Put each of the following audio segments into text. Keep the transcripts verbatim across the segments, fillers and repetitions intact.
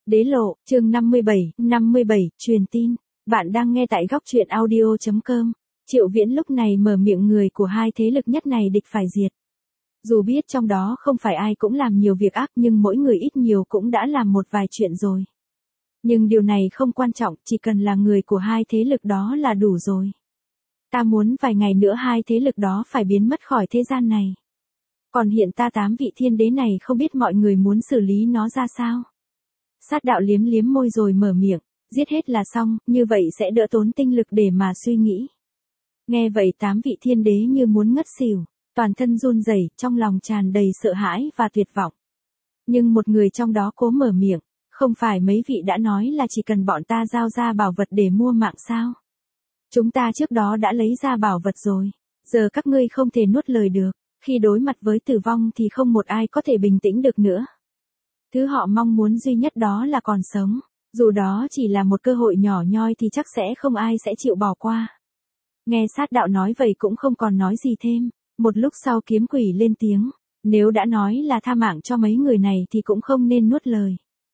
Đế lộ, chương năm mươi bảy, năm mươi bảy, truyền tin. Bạn đang nghe tại góc truyện audio chấm com. Triệu Viễn lúc này mở miệng người của hai thế lực nhất này địch phải diệt. Dù biết trong đó không phải ai cũng làm nhiều việc ác nhưng mỗi người ít nhiều cũng đã làm một vài chuyện rồi. Nhưng điều này không quan trọng, chỉ cần là người của hai thế lực đó là đủ rồi. Ta muốn vài ngày nữa hai thế lực đó phải biến mất khỏi thế gian này. Còn hiện ta tám vị thiên đế này không biết mọi người muốn xử lý nó ra sao. Sát đạo liếm liếm môi rồi mở miệng, giết hết là xong, như vậy sẽ đỡ tốn tinh lực để mà suy nghĩ. Nghe vậy tám vị thiên đế như muốn ngất xỉu, toàn thân run rẩy, trong lòng tràn đầy sợ hãi và tuyệt vọng. Nhưng một người trong đó cố mở miệng, không phải mấy vị đã nói là chỉ cần bọn ta giao ra bảo vật để mua mạng sao? Chúng ta trước đó đã lấy ra bảo vật rồi, giờ các ngươi không thể nuốt lời được, khi đối mặt với tử vong thì không một ai có thể bình tĩnh được nữa. Thứ họ mong muốn duy nhất đó là còn sống, dù đó chỉ là một cơ hội nhỏ nhoi thì chắc sẽ không ai sẽ chịu bỏ qua. Nghe sát đạo nói vậy cũng không còn nói gì thêm, một lúc sau kiếm quỷ lên tiếng, nếu đã nói là tha mạng cho mấy người này thì cũng không nên nuốt lời.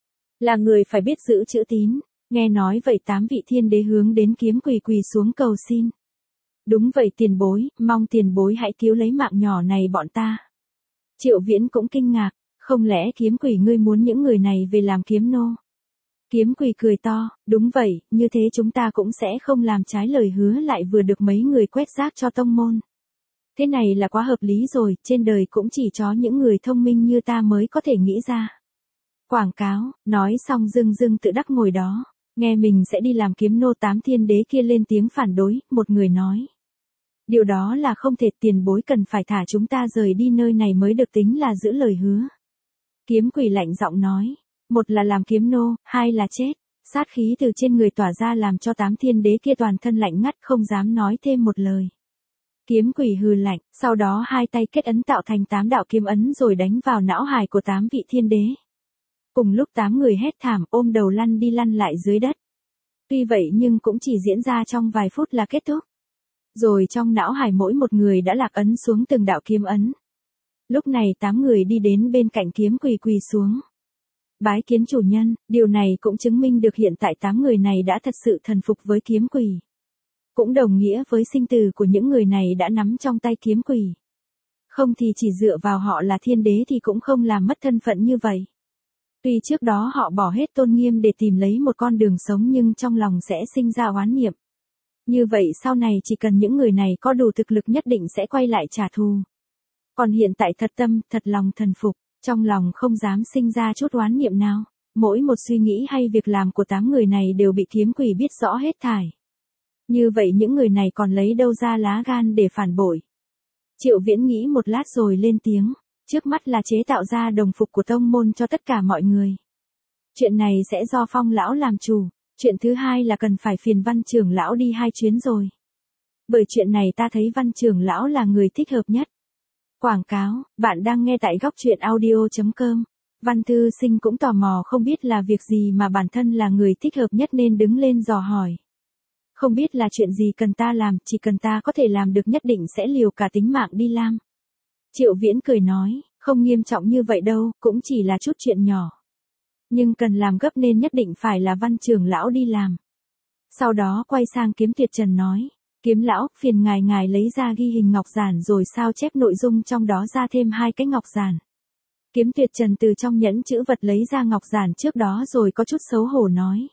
Là người phải biết giữ chữ tín, nghe nói vậy tám vị thiên đế hướng đến kiếm quỷ quỳ xuống cầu xin. Đúng vậy tiền bối, mong tiền bối hãy cứu lấy mạng nhỏ này bọn ta. Triệu Viễn cũng kinh ngạc, không lẽ kiếm quỷ ngươi muốn những người này về làm kiếm nô? Kiếm quỷ cười to, đúng vậy, như thế chúng ta cũng sẽ không làm trái lời hứa lại vừa được mấy người quét rác cho tông môn. Thế này là quá hợp lý rồi, trên đời cũng chỉ có những người thông minh như ta mới có thể nghĩ ra. Quảng cáo, nói xong dưng dưng tự đắc ngồi đó, nghe mình sẽ đi làm kiếm nô tám thiên đế kia lên tiếng phản đối, một người nói. Điều đó là không thể, tiền bối cần phải thả chúng ta rời đi nơi này mới được tính là giữ lời hứa. Kiếm quỷ lạnh giọng nói, một là làm kiếm nô, hai là chết. Sát khí từ trên người tỏa ra làm cho tám thiên đế kia toàn thân lạnh ngắt không dám nói thêm một lời. Kiếm quỷ hừ lạnh, sau đó hai tay kết ấn tạo thành tám đạo kiếm ấn rồi đánh vào não hài của tám vị thiên đế. Cùng lúc tám người hét thảm ôm đầu lăn đi lăn lại dưới đất. Tuy vậy nhưng cũng chỉ diễn ra trong vài phút là kết thúc. Rồi trong não hài mỗi một người đã lạc ấn xuống từng đạo kiếm ấn. Lúc này tám người đi đến bên cạnh kiếm quỷ quỳ xuống. Bái kiến chủ nhân, điều này cũng chứng minh được hiện tại tám người này đã thật sự thần phục với kiếm quỷ. Cũng đồng nghĩa với sinh tử của những người này đã nắm trong tay kiếm quỷ. Không thì chỉ dựa vào họ là thiên đế thì cũng không làm mất thân phận như vậy. Tuy trước đó họ bỏ hết tôn nghiêm để tìm lấy một con đường sống nhưng trong lòng sẽ sinh ra oán niệm. Như vậy sau này chỉ cần những người này có đủ thực lực nhất định sẽ quay lại trả thù. Còn hiện tại thật tâm, thật lòng thần phục, trong lòng không dám sinh ra chút oán niệm nào. Mỗi một suy nghĩ hay việc làm của tám người này đều bị kiếm quỷ biết rõ hết thảy. Như vậy những người này còn lấy đâu ra lá gan để phản bội. Triệu Viễn nghĩ một lát rồi lên tiếng, trước mắt là chế tạo ra đồng phục của tông môn cho tất cả mọi người. Chuyện này sẽ do Phong lão làm chủ, chuyện thứ hai là cần phải phiền Văn trưởng lão đi hai chuyến rồi. Bởi chuyện này ta thấy Văn trưởng lão là người thích hợp nhất. Quảng cáo, bạn đang nghe tại góc truyện audio chấm com. Văn thư sinh cũng tò mò không biết là việc gì mà bản thân là người thích hợp nhất nên đứng lên dò hỏi. Không biết là chuyện gì cần ta làm, chỉ cần ta có thể làm được nhất định sẽ liều cả tính mạng đi làm. Triệu Viễn cười nói, không nghiêm trọng như vậy đâu, cũng chỉ là chút chuyện nhỏ. Nhưng cần làm gấp nên nhất định phải là Văn trưởng lão đi làm. Sau đó quay sang Kiếm Tuyệt Trần nói, Kiếm lão, phiền ngài ngài lấy ra ghi hình ngọc giản rồi sao chép nội dung trong đó ra thêm hai cái ngọc giản. Kiếm Tuyệt Trần từ trong nhẫn chữ vật lấy ra ngọc giản trước đó rồi có chút xấu hổ nói.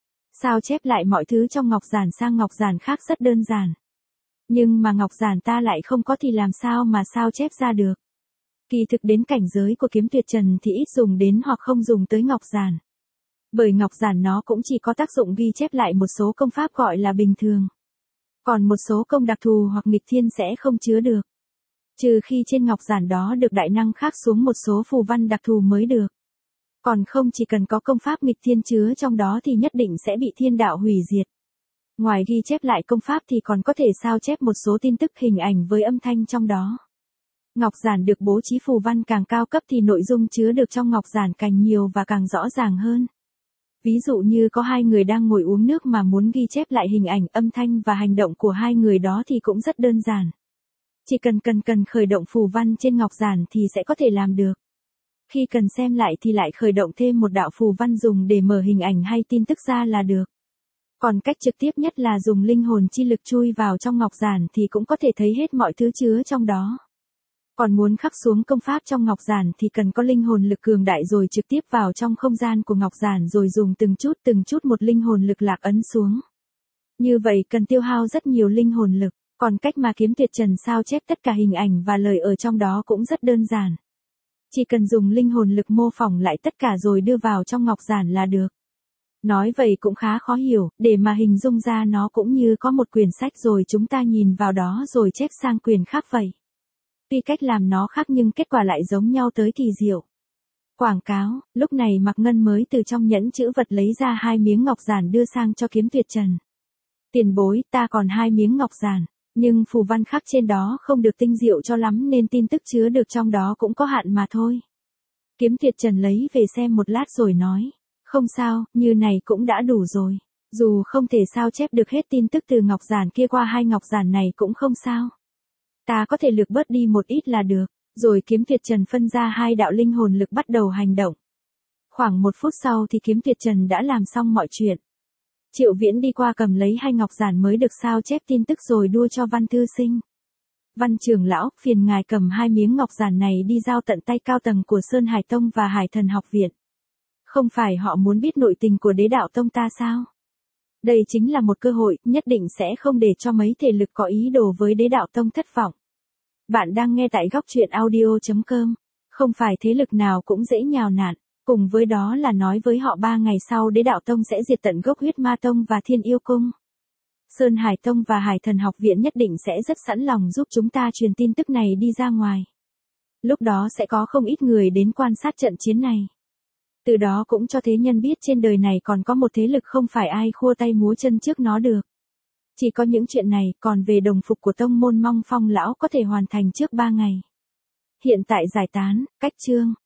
Sao chép lại mọi thứ trong ngọc giản sang ngọc giản khác rất đơn giản. Nhưng mà ngọc giản ta lại không có thì làm sao mà sao chép ra được. Kỳ thực đến cảnh giới của Kiếm Tuyệt Trần thì ít dùng đến hoặc không dùng tới ngọc giản. Bởi ngọc giản nó cũng chỉ có tác dụng ghi chép lại một số công pháp gọi là bình thường. Còn một số công đặc thù hoặc nghịch thiên sẽ không chứa được. Trừ khi trên ngọc giản đó được đại năng khắc xuống một số phù văn đặc thù mới được. Còn không chỉ cần có công pháp nghịch thiên chứa trong đó thì nhất định sẽ bị thiên đạo hủy diệt. Ngoài ghi chép lại công pháp thì còn có thể sao chép một số tin tức hình ảnh với âm thanh trong đó. Ngọc giản được bố trí phù văn càng cao cấp thì nội dung chứa được trong ngọc giản càng nhiều và càng rõ ràng hơn. Ví dụ như có hai người đang ngồi uống nước mà muốn ghi chép lại hình ảnh, âm thanh và hành động của hai người đó thì cũng rất đơn giản. Chỉ cần cần cần khởi động phù văn trên ngọc giản thì sẽ có thể làm được. Khi cần xem lại thì lại khởi động thêm một đạo phù văn dùng để mở hình ảnh hay tin tức ra là được. Còn cách trực tiếp nhất là dùng linh hồn chi lực chui vào trong ngọc giản thì cũng có thể thấy hết mọi thứ chứa trong đó. Còn muốn khắc xuống công pháp trong ngọc giản thì cần có linh hồn lực cường đại rồi trực tiếp vào trong không gian của ngọc giản rồi dùng từng chút từng chút một linh hồn lực lạc ấn xuống. Như vậy cần tiêu hao rất nhiều linh hồn lực, còn cách mà Kiếm Tuyệt Trần sao chép tất cả hình ảnh và lời ở trong đó cũng rất đơn giản. Chỉ cần dùng linh hồn lực mô phỏng lại tất cả rồi đưa vào trong ngọc giản là được. Nói vậy cũng khá khó hiểu, để mà hình dung ra nó cũng như có một quyển sách rồi chúng ta nhìn vào đó rồi chép sang quyển khác vậy. Tuy cách làm nó khác nhưng kết quả lại giống nhau tới kỳ diệu. Quảng cáo, lúc này Mạc Ngân mới từ trong nhẫn chữ vật lấy ra hai miếng ngọc giản đưa sang cho Kiếm Tuyệt Trần. Tiền bối, ta còn hai miếng ngọc giản, nhưng phù văn khắc trên đó không được tinh diệu cho lắm nên tin tức chứa được trong đó cũng có hạn mà thôi. Kiếm Tuyệt Trần lấy về xem một lát rồi nói, không sao, như này cũng đã đủ rồi. Dù không thể sao chép được hết tin tức từ ngọc giản kia qua hai ngọc giản này cũng không sao. Ta có thể lược bớt đi một ít là được. Rồi Kiếm Tuyệt Trần phân ra hai đạo linh hồn lực bắt đầu hành động. Khoảng một phút sau thì Kiếm Tuyệt Trần đã làm xong mọi chuyện. Triệu Viễn đi qua cầm lấy hai ngọc giản mới được sao chép tin tức rồi đưa cho Văn Thư Sinh. Văn trưởng lão, phiền ngài cầm hai miếng ngọc giản này đi giao tận tay cao tầng của Sơn Hải Tông và Hải Thần Học Viện. Không phải họ muốn biết nội tình của Đế Đạo Tông ta sao? Đây chính là một cơ hội, nhất định sẽ không để cho mấy thể lực có ý đồ với Đế Đạo Tông thất vọng. Bạn đang nghe tại góc truyện audio chấm com. Không phải thế lực nào cũng dễ nhào nặn. Cùng với đó là nói với họ ba ngày sau Đế Đạo Tông sẽ diệt tận gốc Huyết Ma Tông và Thiên Yêu Cung. Sơn Hải Tông và Hải Thần Học Viện nhất định sẽ rất sẵn lòng giúp chúng ta truyền tin tức này đi ra ngoài. Lúc đó sẽ có không ít người đến quan sát trận chiến này. Từ đó cũng cho thế nhân biết trên đời này còn có một thế lực không phải ai khua tay múa chân trước nó được. Chỉ có những chuyện này, còn về đồng phục của tông môn mong Phong lão có thể hoàn thành trước ba ngày. Hiện tại giải tán, cách chương.